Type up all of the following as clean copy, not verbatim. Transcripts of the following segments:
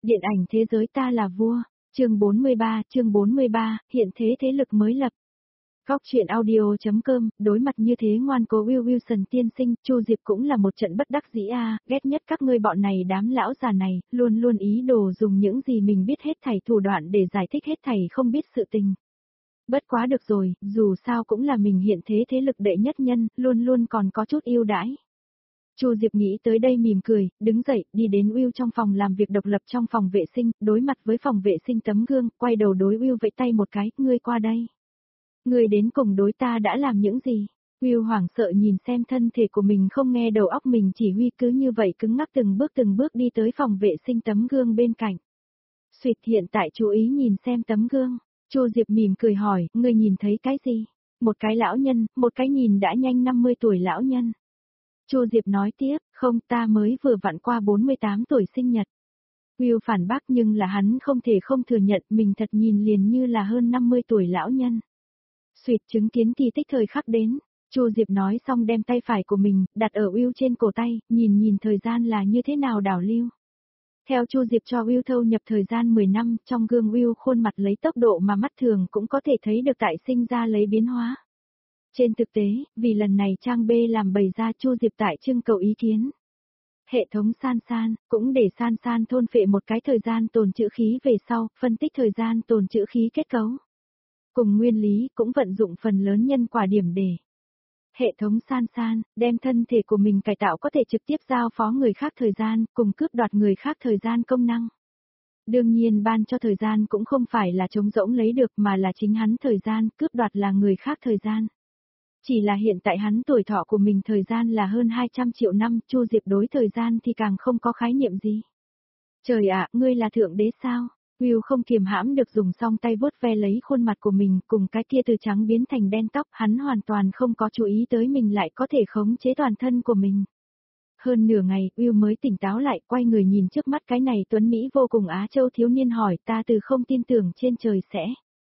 Điện ảnh thế giới ta là vua, chương 43, hiện thế thế lực mới lập. Góc truyện audio.com, đối mặt như thế ngoan cố Will Wilson tiên sinh, Chu Diệp cũng là một trận bất đắc dĩ ghét nhất các ngươi bọn này đám lão già này, luôn luôn ý đồ dùng những gì mình biết hết thảy thủ đoạn để giải thích hết thảy không biết sự tình. Bất quá được rồi, dù sao cũng là mình hiện thế thế lực đệ nhất nhân, luôn luôn còn có chút ưu đãi. Chu Diệp nghĩ tới đây mỉm cười, đứng dậy, đi đến Will trong phòng làm việc độc lập trong phòng vệ sinh, đối mặt với phòng vệ sinh tấm gương, quay đầu đối Will vẫy tay một cái, ngươi qua đây. Ngươi đến cùng đối ta đã làm những gì? Will hoảng sợ nhìn xem thân thể của mình không nghe đầu óc mình chỉ huy cứ như vậy cứng ngắc từng bước đi tới phòng vệ sinh tấm gương bên cạnh. Xuyệt hiện tại chú ý nhìn xem tấm gương. Chu Diệp mỉm cười hỏi, ngươi nhìn thấy cái gì? Một cái lão nhân, một cái nhìn đã nhanh 50 tuổi lão nhân. Chu Diệp nói tiếp, không ta mới vừa vặn qua 48 tuổi sinh nhật. Will phản bác nhưng là hắn không thể không thừa nhận mình thật nhìn liền như là hơn 50 tuổi lão nhân. Xuyệt chứng kiến kỳ tích thời khắc đến, Chu Diệp nói xong đem tay phải của mình đặt ở Will trên cổ tay, nhìn thời gian là như thế nào đảo lưu. Theo Chu Diệp cho Will thâu nhập thời gian 10 năm, trong gương Will khuôn mặt lấy tốc độ mà mắt thường cũng có thể thấy được tại sinh ra lấy biến hóa. Trên thực tế, vì lần này trang B làm bày ra Chu Diệp tại trưng cầu ý kiến. Hệ thống san, cũng để san thôn phệ một cái thời gian tồn trữ khí về sau, phân tích thời gian tồn trữ khí kết cấu. Cùng nguyên lý cũng vận dụng phần lớn nhân quả điểm để. Hệ thống san, đem thân thể của mình cải tạo có thể trực tiếp giao phó người khác thời gian, cùng cướp đoạt người khác thời gian công năng. Đương nhiên ban cho thời gian cũng không phải là trống rỗng lấy được mà là chính hắn thời gian, cướp đoạt là người khác thời gian. Chỉ là hiện tại hắn tuổi thọ của mình thời gian là hơn 200 triệu năm, Chu Diệp đối thời gian thì càng không có khái niệm gì. Trời ạ, ngươi là thượng đế sao? Will không kiềm hãm được dùng song tay vuốt ve lấy khuôn mặt của mình cùng cái kia từ trắng biến thành đen tóc, hắn hoàn toàn không có chú ý tới mình lại có thể khống chế toàn thân của mình. Hơn nửa ngày, Will mới tỉnh táo lại, quay người nhìn trước mắt cái này tuấn Mỹ vô cùng Á Châu thiếu niên hỏi ta từ không tin tưởng trên trời sẽ.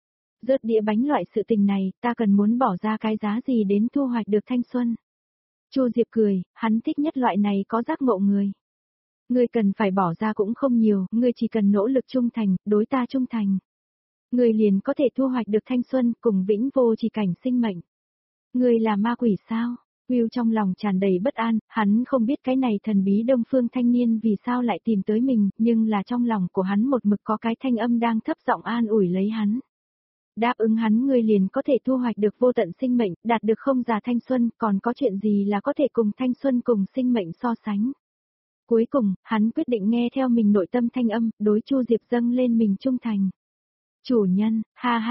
Rớt đĩa bánh loại sự tình này, ta cần muốn bỏ ra cái giá gì đến thu hoạch được thanh xuân. Chu Diệp cười, hắn thích nhất loại này có giác ngộ người. Ngươi cần phải bỏ ra cũng không nhiều, ngươi chỉ cần nỗ lực trung thành, đối ta trung thành. Ngươi liền có thể thu hoạch được thanh xuân cùng vĩnh vô chỉ cảnh sinh mệnh. Ngươi là ma quỷ sao? Will trong lòng tràn đầy bất an, hắn không biết cái này thần bí đông phương thanh niên vì sao lại tìm tới mình, nhưng là trong lòng của hắn một mực có cái thanh âm đang thấp giọng an ủi lấy hắn. Đáp ứng hắn ngươi liền có thể thu hoạch được vô tận sinh mệnh, đạt được không già thanh xuân, còn có chuyện gì là có thể cùng thanh xuân cùng sinh mệnh so sánh. Cuối cùng, hắn quyết định nghe theo mình nội tâm thanh âm, đối Chu Diệp dâng lên mình trung thành. Chủ nhân,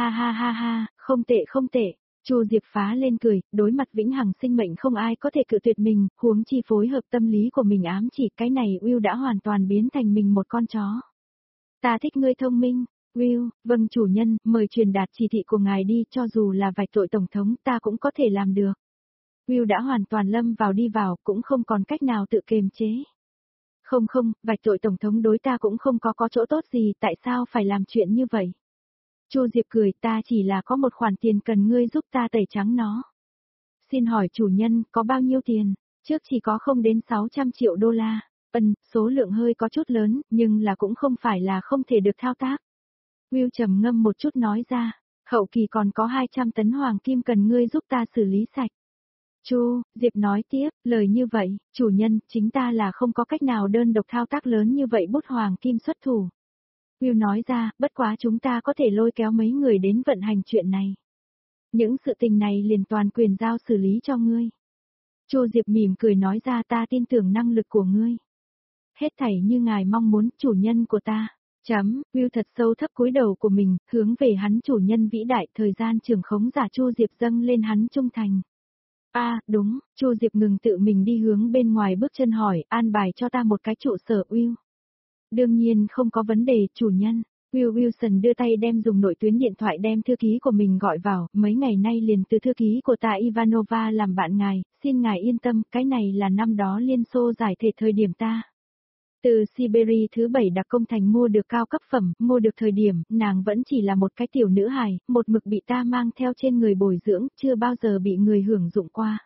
ha, không tệ. Chu Diệp phá lên cười, đối mặt vĩnh hằng sinh mệnh không ai có thể cự tuyệt mình, huống chi phối hợp tâm lý của mình ám chỉ cái này Will đã hoàn toàn biến thành mình một con chó. Ta thích ngươi thông minh. Will, vâng chủ nhân, mời truyền đạt chỉ thị của ngài đi, cho dù là vạch tội tổng thống ta cũng có thể làm được. Will đã hoàn toàn lâm vào đi vào, cũng không còn cách nào tự kiềm chế. Không, vạch tội tổng thống đối ta cũng không có chỗ tốt gì, tại sao phải làm chuyện như vậy? Chu Diệp cười, ta chỉ là có một khoản tiền cần ngươi giúp ta tẩy trắng nó. Xin hỏi chủ nhân, có bao nhiêu tiền? Trước chỉ có không đến 600 triệu đô la. Số lượng hơi có chút lớn, nhưng là cũng không phải là không thể được thao tác. Will trầm ngâm một chút nói ra, hậu kỳ còn có 200 tấn hoàng kim cần ngươi giúp ta xử lý sạch. Chu, Diệp nói tiếp, lời như vậy, chủ nhân, chính ta là không có cách nào đơn độc thao tác lớn như vậy bút hoàng kim xuất thủ. Will nói ra, bất quá chúng ta có thể lôi kéo mấy người đến vận hành chuyện này. Những sự tình này liền toàn quyền giao xử lý cho ngươi. Chu Diệp mỉm cười nói ra ta tin tưởng năng lực của ngươi. Hết thảy như ngài mong muốn, chủ nhân của ta. Will thật sâu thấp cúi đầu của mình, hướng về hắn chủ nhân vĩ đại thời gian trường khống giả Chu Diệp dâng lên hắn trung thành. Đúng, Chu Diệp ngừng tự mình đi hướng bên ngoài bước chân hỏi, an bài cho ta một cái trụ sở Will. Đương nhiên không có vấn đề, chủ nhân. Will Wilson đưa tay đem dùng nội tuyến điện thoại đem thư ký của mình gọi vào, mấy ngày nay liền từ thư ký của ta Ivanova làm bạn ngài, xin ngài yên tâm, cái này là năm đó Liên Xô giải thể thời điểm ta. Từ Siberia thứ 7 đặc công thành mua được cao cấp phẩm, mua được thời điểm, nàng vẫn chỉ là một cái tiểu nữ hài, một mực bị ta mang theo trên người bồi dưỡng, chưa bao giờ bị người hưởng dụng qua.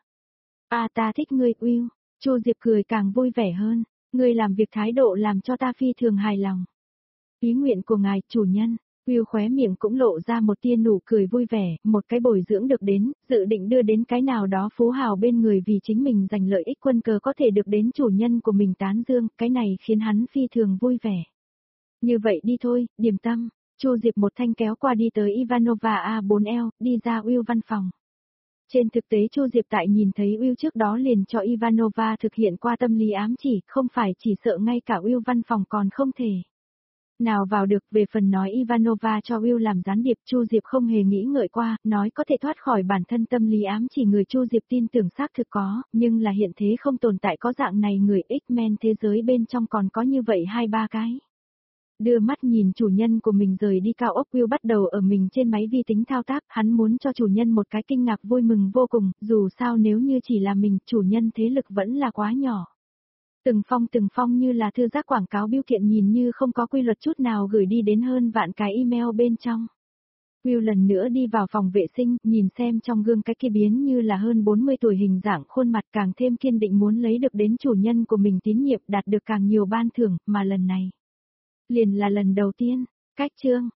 Ta thích ngươi, Will. Chu Diệp cười càng vui vẻ hơn, ngươi làm việc thái độ làm cho ta phi thường hài lòng. Ý nguyện của ngài, chủ nhân. Will khóe miệng cũng lộ ra một tia nụ cười vui vẻ, một cái bồi dưỡng được đến, dự định đưa đến cái nào đó phú hào bên người vì chính mình giành lợi ích quân cờ có thể được đến chủ nhân của mình tán dương, cái này khiến hắn phi thường vui vẻ. Như vậy đi thôi, điềm tâm, Chu Diệp một thanh kéo qua đi tới Ivanova A4L, đi ra Will văn phòng. Trên thực tế Chu Diệp tại nhìn thấy Will trước đó liền cho Ivanova thực hiện qua tâm lý ám chỉ, không phải chỉ sợ ngay cả Will văn phòng còn không thể. Nào vào được, về phần nói Ivanova cho Will làm gián điệp, Chu Diệp không hề nghĩ ngợi qua, nói có thể thoát khỏi bản thân tâm lý ám chỉ người Chu Diệp tin tưởng xác thực có, nhưng là hiện thế không tồn tại có dạng này người X-Men thế giới bên trong còn có như vậy 2-3 cái. Đưa mắt nhìn chủ nhân của mình rời đi cao ốc, Will bắt đầu ở mình trên máy vi tính thao tác, hắn muốn cho chủ nhân một cái kinh ngạc vui mừng vô cùng, dù sao nếu như chỉ là mình, chủ nhân thế lực vẫn là quá nhỏ. Từng phong như là thư giác quảng cáo bưu kiện nhìn như không có quy luật chút nào gửi đi đến hơn vạn cái email bên trong. Will lần nữa đi vào phòng vệ sinh, nhìn xem trong gương cái kia biến như là hơn 40 tuổi hình dạng khuôn mặt càng thêm kiên định muốn lấy được đến chủ nhân của mình tín nhiệm đạt được càng nhiều ban thưởng, mà lần này liền là lần đầu tiên. Cách chương